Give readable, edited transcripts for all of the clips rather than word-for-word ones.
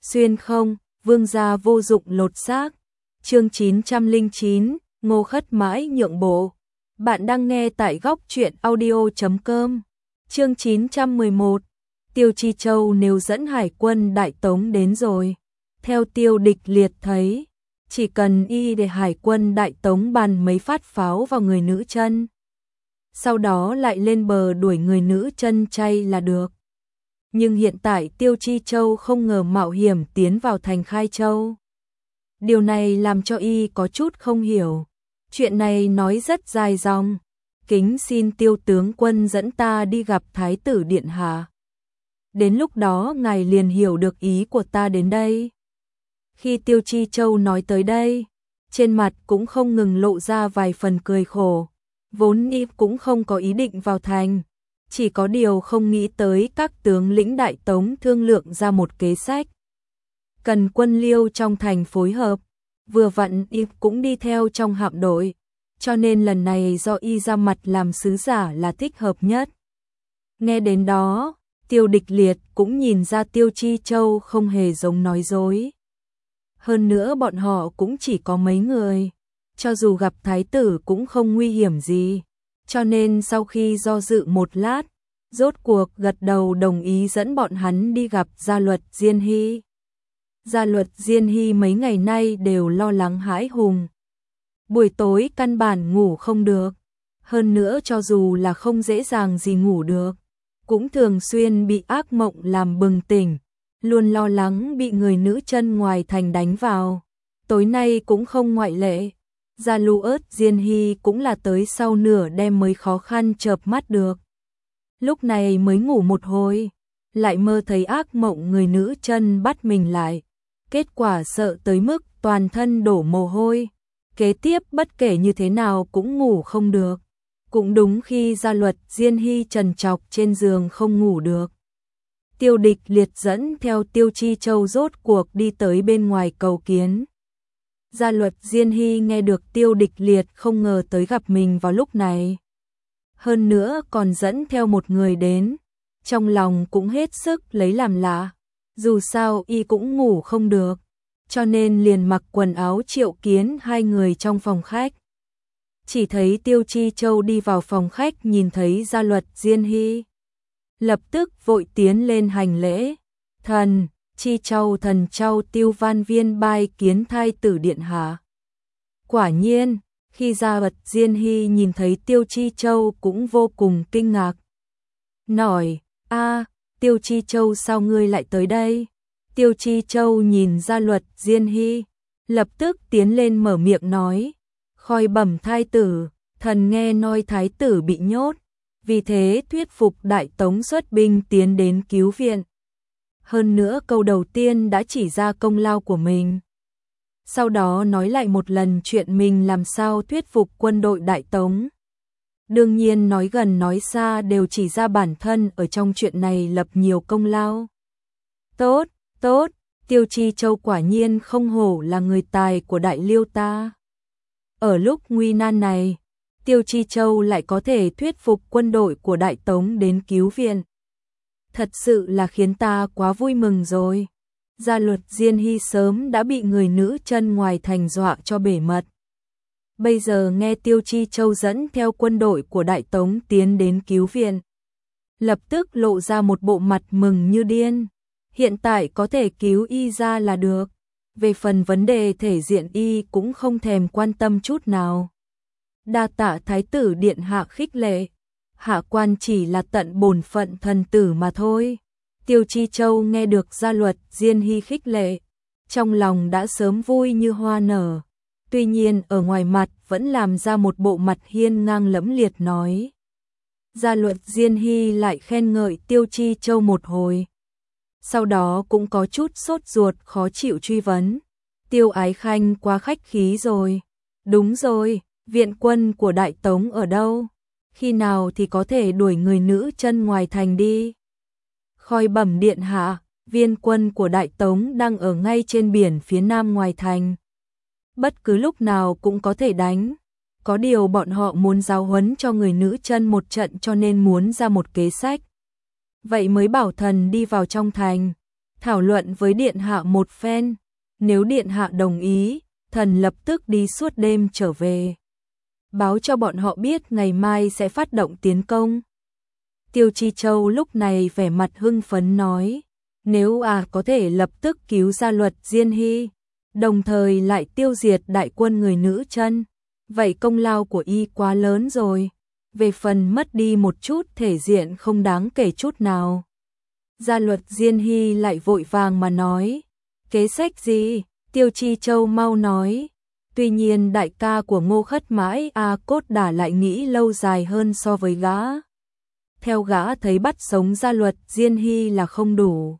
xuyên không, vương gia vô dụng lột xác. Chương 909, Ngô Khất mãi nhượng bộ. Bạn đang nghe tại góc truyện audio.com. Chương 911, Tiêu Chi Châu nêu dẫn hải quân Đại Tống đến rồi. Theo Tiêu Địch Liệt thấy, chỉ cần y để hải quân Đại Tống bắn mấy phát pháo vào người nữ chân, sau đó lại lên bờ đuổi người nữ chân chay là được. Nhưng hiện tại Tiêu Chi Châu không ngờ mạo hiểm tiến vào thành Khai Châu. Điều này làm cho y có chút không hiểu. Chuyện này nói rất dài dòng. Kính xin Tiêu tướng quân dẫn ta đi gặp Thái tử Điện Hạ. Đến lúc đó ngài liền hiểu được ý của ta đến đây. Khi Tiêu Chi Châu nói tới đây, trên mặt cũng không ngừng lộ ra vài phần cười khổ. Vốn y cũng không có ý định vào thành. Chỉ có điều không nghĩ tới các tướng lĩnh Đại Tống thương lượng ra một kế sách. Cần quân Liêu trong thành phối hợp, vừa vặn y cũng đi theo trong hạm đội, cho nên lần này do y ra mặt làm sứ giả là thích hợp nhất. Nghe đến đó, Tiêu Địch Liệt cũng nhìn ra Tiêu Chi Châu không hề giống nói dối. Hơn nữa bọn họ cũng chỉ có mấy người, cho dù gặp thái tử cũng không nguy hiểm gì. Cho nên sau khi do dự một lát, rốt cuộc gật đầu đồng ý dẫn bọn hắn đi gặp Gia Luật Diên Hy. Gia Luật Diên Hy mấy ngày nay đều lo lắng hãi hùng. Buổi tối căn bản ngủ không được. Hơn nữa cho dù là không dễ dàng gì ngủ được, cũng thường xuyên bị ác mộng làm bừng tỉnh, luôn lo lắng bị người nữ chân ngoài thành đánh vào. Tối nay cũng không ngoại lệ. Gia Luật Diên Hy cũng là tới sau nửa đêm mới khó khăn chợp mắt được. Lúc này mới ngủ một hồi, lại mơ thấy ác mộng người nữ chân bắt mình lại. Kết quả sợ tới mức toàn thân đổ mồ hôi. Kế tiếp bất kể như thế nào cũng ngủ không được. Cũng đúng khi Gia Luật Diên Hy trần trọc trên giường không ngủ được. Tiêu Địch Liệt dẫn theo Tiêu Chi Châu rốt cuộc đi tới bên ngoài cầu kiến. Gia Luật Diên Hy nghe được Tiêu Địch Liệt không ngờ tới gặp mình vào lúc này. Hơn nữa còn dẫn theo một người đến. Trong lòng cũng hết sức lấy làm lạ. Dù sao y cũng ngủ không được. Cho nên liền mặc quần áo triệu kiến hai người trong phòng khách. Chỉ thấy Tiêu Chi Châu đi vào phòng khách nhìn thấy Gia Luật Diên Hy. Lập tức vội tiến lên hành lễ. Thần Chi Châu thần Châu Tiêu Văn Viên bai kiến Thái tử Điện Hạ. Quả nhiên, khi Gia Luật Diên Hy nhìn thấy Tiêu Chi Châu cũng vô cùng kinh ngạc. Nói, Tiêu Chi Châu sao ngươi lại tới đây? Tiêu Chi Châu nhìn Gia Luật Diên Hy, lập tức tiến lên mở miệng nói. Khoi bẩm thái tử, thần nghe nói thái tử bị nhốt, vì thế thuyết phục Đại Tống xuất binh tiến đến cứu viện. Hơn nữa câu đầu tiên đã chỉ ra công lao của mình. Sau đó nói lại một lần chuyện mình làm sao thuyết phục quân đội Đại Tống. Đương nhiên nói gần nói xa đều chỉ ra bản thân ở trong chuyện này lập nhiều công lao. Tốt, tốt, Tiêu Chi Châu quả nhiên không hổ là người tài của Đại Liêu ta. Ở lúc nguy nan này, Tiêu Chi Châu lại có thể thuyết phục quân đội của Đại Tống đến cứu viện. Thật sự là khiến ta quá vui mừng rồi. Gia Luật Diên Hy sớm đã bị người nữ chân ngoài thành dọa cho bể mật. Bây giờ nghe Tiêu Chi Châu dẫn theo quân đội của Đại Tống tiến đến cứu viện, lập tức lộ ra một bộ mặt mừng như điên. Hiện tại có thể cứu y ra là được. Về phần vấn đề thể diện y cũng không thèm quan tâm chút nào. Đa tạ Thái tử Điện Hạ khích lệ. Hạ quan chỉ là tận bổn phận thần tử mà thôi. Tiêu Chi Châu nghe được Gia Luật Diên Hy khích lệ, trong lòng đã sớm vui như hoa nở. Tuy nhiên ở ngoài mặt vẫn làm ra một bộ mặt hiên ngang lẫm liệt nói. Gia Luật Diên Hy lại khen ngợi Tiêu Chi Châu một hồi. Sau đó cũng có chút sốt ruột khó chịu truy vấn. Tiêu Ái Khanh quá khách khí rồi. Đúng rồi, viện quân của Đại Tống ở đâu? Khi nào thì có thể đuổi người nữ chân ngoài thành đi? Khoi bẩm Điện Hạ, viên quân của Đại Tống đang ở ngay trên biển phía nam ngoài thành. Bất cứ lúc nào cũng có thể đánh. Có điều bọn họ muốn giáo huấn cho người nữ chân một trận cho nên muốn ra một kế sách. Vậy mới bảo thần đi vào trong thành. thảo luận với điện hạ một phen, nếu điện hạ đồng ý, thần lập tức đi suốt đêm trở về. Báo cho bọn họ biết ngày mai sẽ phát động tiến công. Tiêu Chi Châu lúc này vẻ mặt hưng phấn nói, nếu có thể lập tức cứu ra Luật Diên Hy, đồng thời lại tiêu diệt đại quân người nữ chân, vậy công lao của y quá lớn rồi, về phần mất đi một chút thể diện không đáng kể chút nào. Gia Luật Diên Hy lại vội vàng mà nói, kế sách gì? Tiêu Chi Châu mau nói. Tuy nhiên đại ca của Ngô Khất Mãi Cốt Đả lại nghĩ lâu dài hơn so với gã. Theo gã thấy bắt sống Gia Luật Diên Hy là không đủ.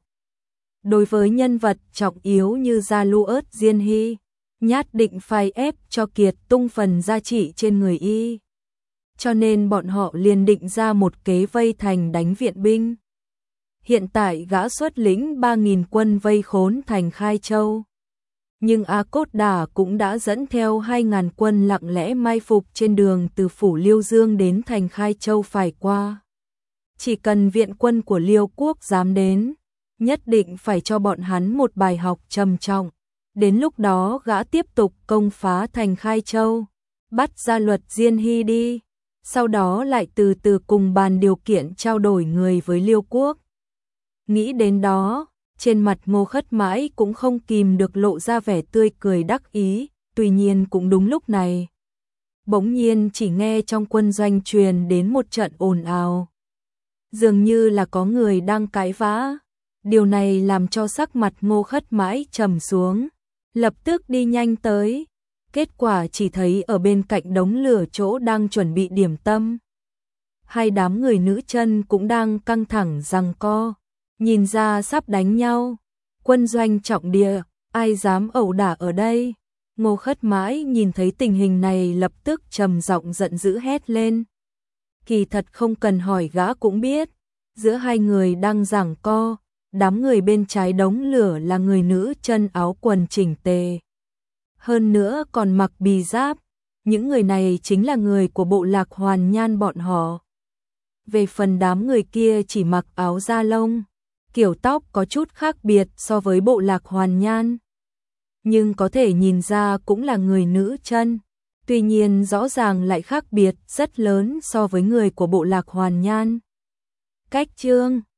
Đối với nhân vật trọng yếu như Gia Lu ớt Diên Hy, nhát định phải ép cho kiệt tung phần gia trị trên người y. Cho nên bọn họ liền định ra một kế vây thành đánh viện binh. Hiện tại gã xuất lĩnh 3.000 quân vây khốn thành Khai Châu. Nhưng Cốt Đả cũng đã dẫn theo 2.000 quân lặng lẽ mai phục trên đường từ phủ Liêu Dương đến thành Khai Châu phải qua. Chỉ cần viện quân của Liêu quốc dám đến, nhất định phải cho bọn hắn một bài học trầm trọng. Đến lúc đó gã tiếp tục công phá thành Khai Châu, bắt Gia Luật Diên Hy đi, sau đó lại từ từ cùng bàn điều kiện trao đổi người với Liêu quốc. Nghĩ đến đó, trên mặt Ngô Khất Mãi cũng không kìm được lộ ra vẻ tươi cười đắc ý, tuy nhiên cũng đúng lúc này. Bỗng nhiên chỉ nghe trong quân doanh truyền đến một trận ồn ào. Dường như là có người đang cãi vã. Điều này làm cho sắc mặt Ngô Khất Mãi trầm xuống, lập tức đi nhanh tới. Kết quả chỉ thấy ở bên cạnh đống lửa chỗ đang chuẩn bị điểm tâm. Hai đám người nữ chân cũng đang căng thẳng giằng co, nhìn ra sắp đánh nhau. Quân doanh trọng địa, ai dám ẩu đả ở đây? Ngô Khất Mãi nhìn thấy tình hình này lập tức trầm giọng giận dữ hét lên. Kỳ thật không cần hỏi gã cũng biết, giữa hai người đang giằng co, đám người bên trái đống lửa là người nữ chân áo quần chỉnh tề. Hơn nữa còn mặc bì giáp, những người này chính là người của bộ lạc Hoàn Nhan bọn họ. Về phần đám người kia chỉ mặc áo da lông, kiểu tóc có chút khác biệt so với bộ lạc Hoàn Nhan. Nhưng có thể nhìn ra cũng là người nữ chân, tuy nhiên rõ ràng lại khác biệt rất lớn so với người của bộ lạc Hoàn Nhan. Cách chương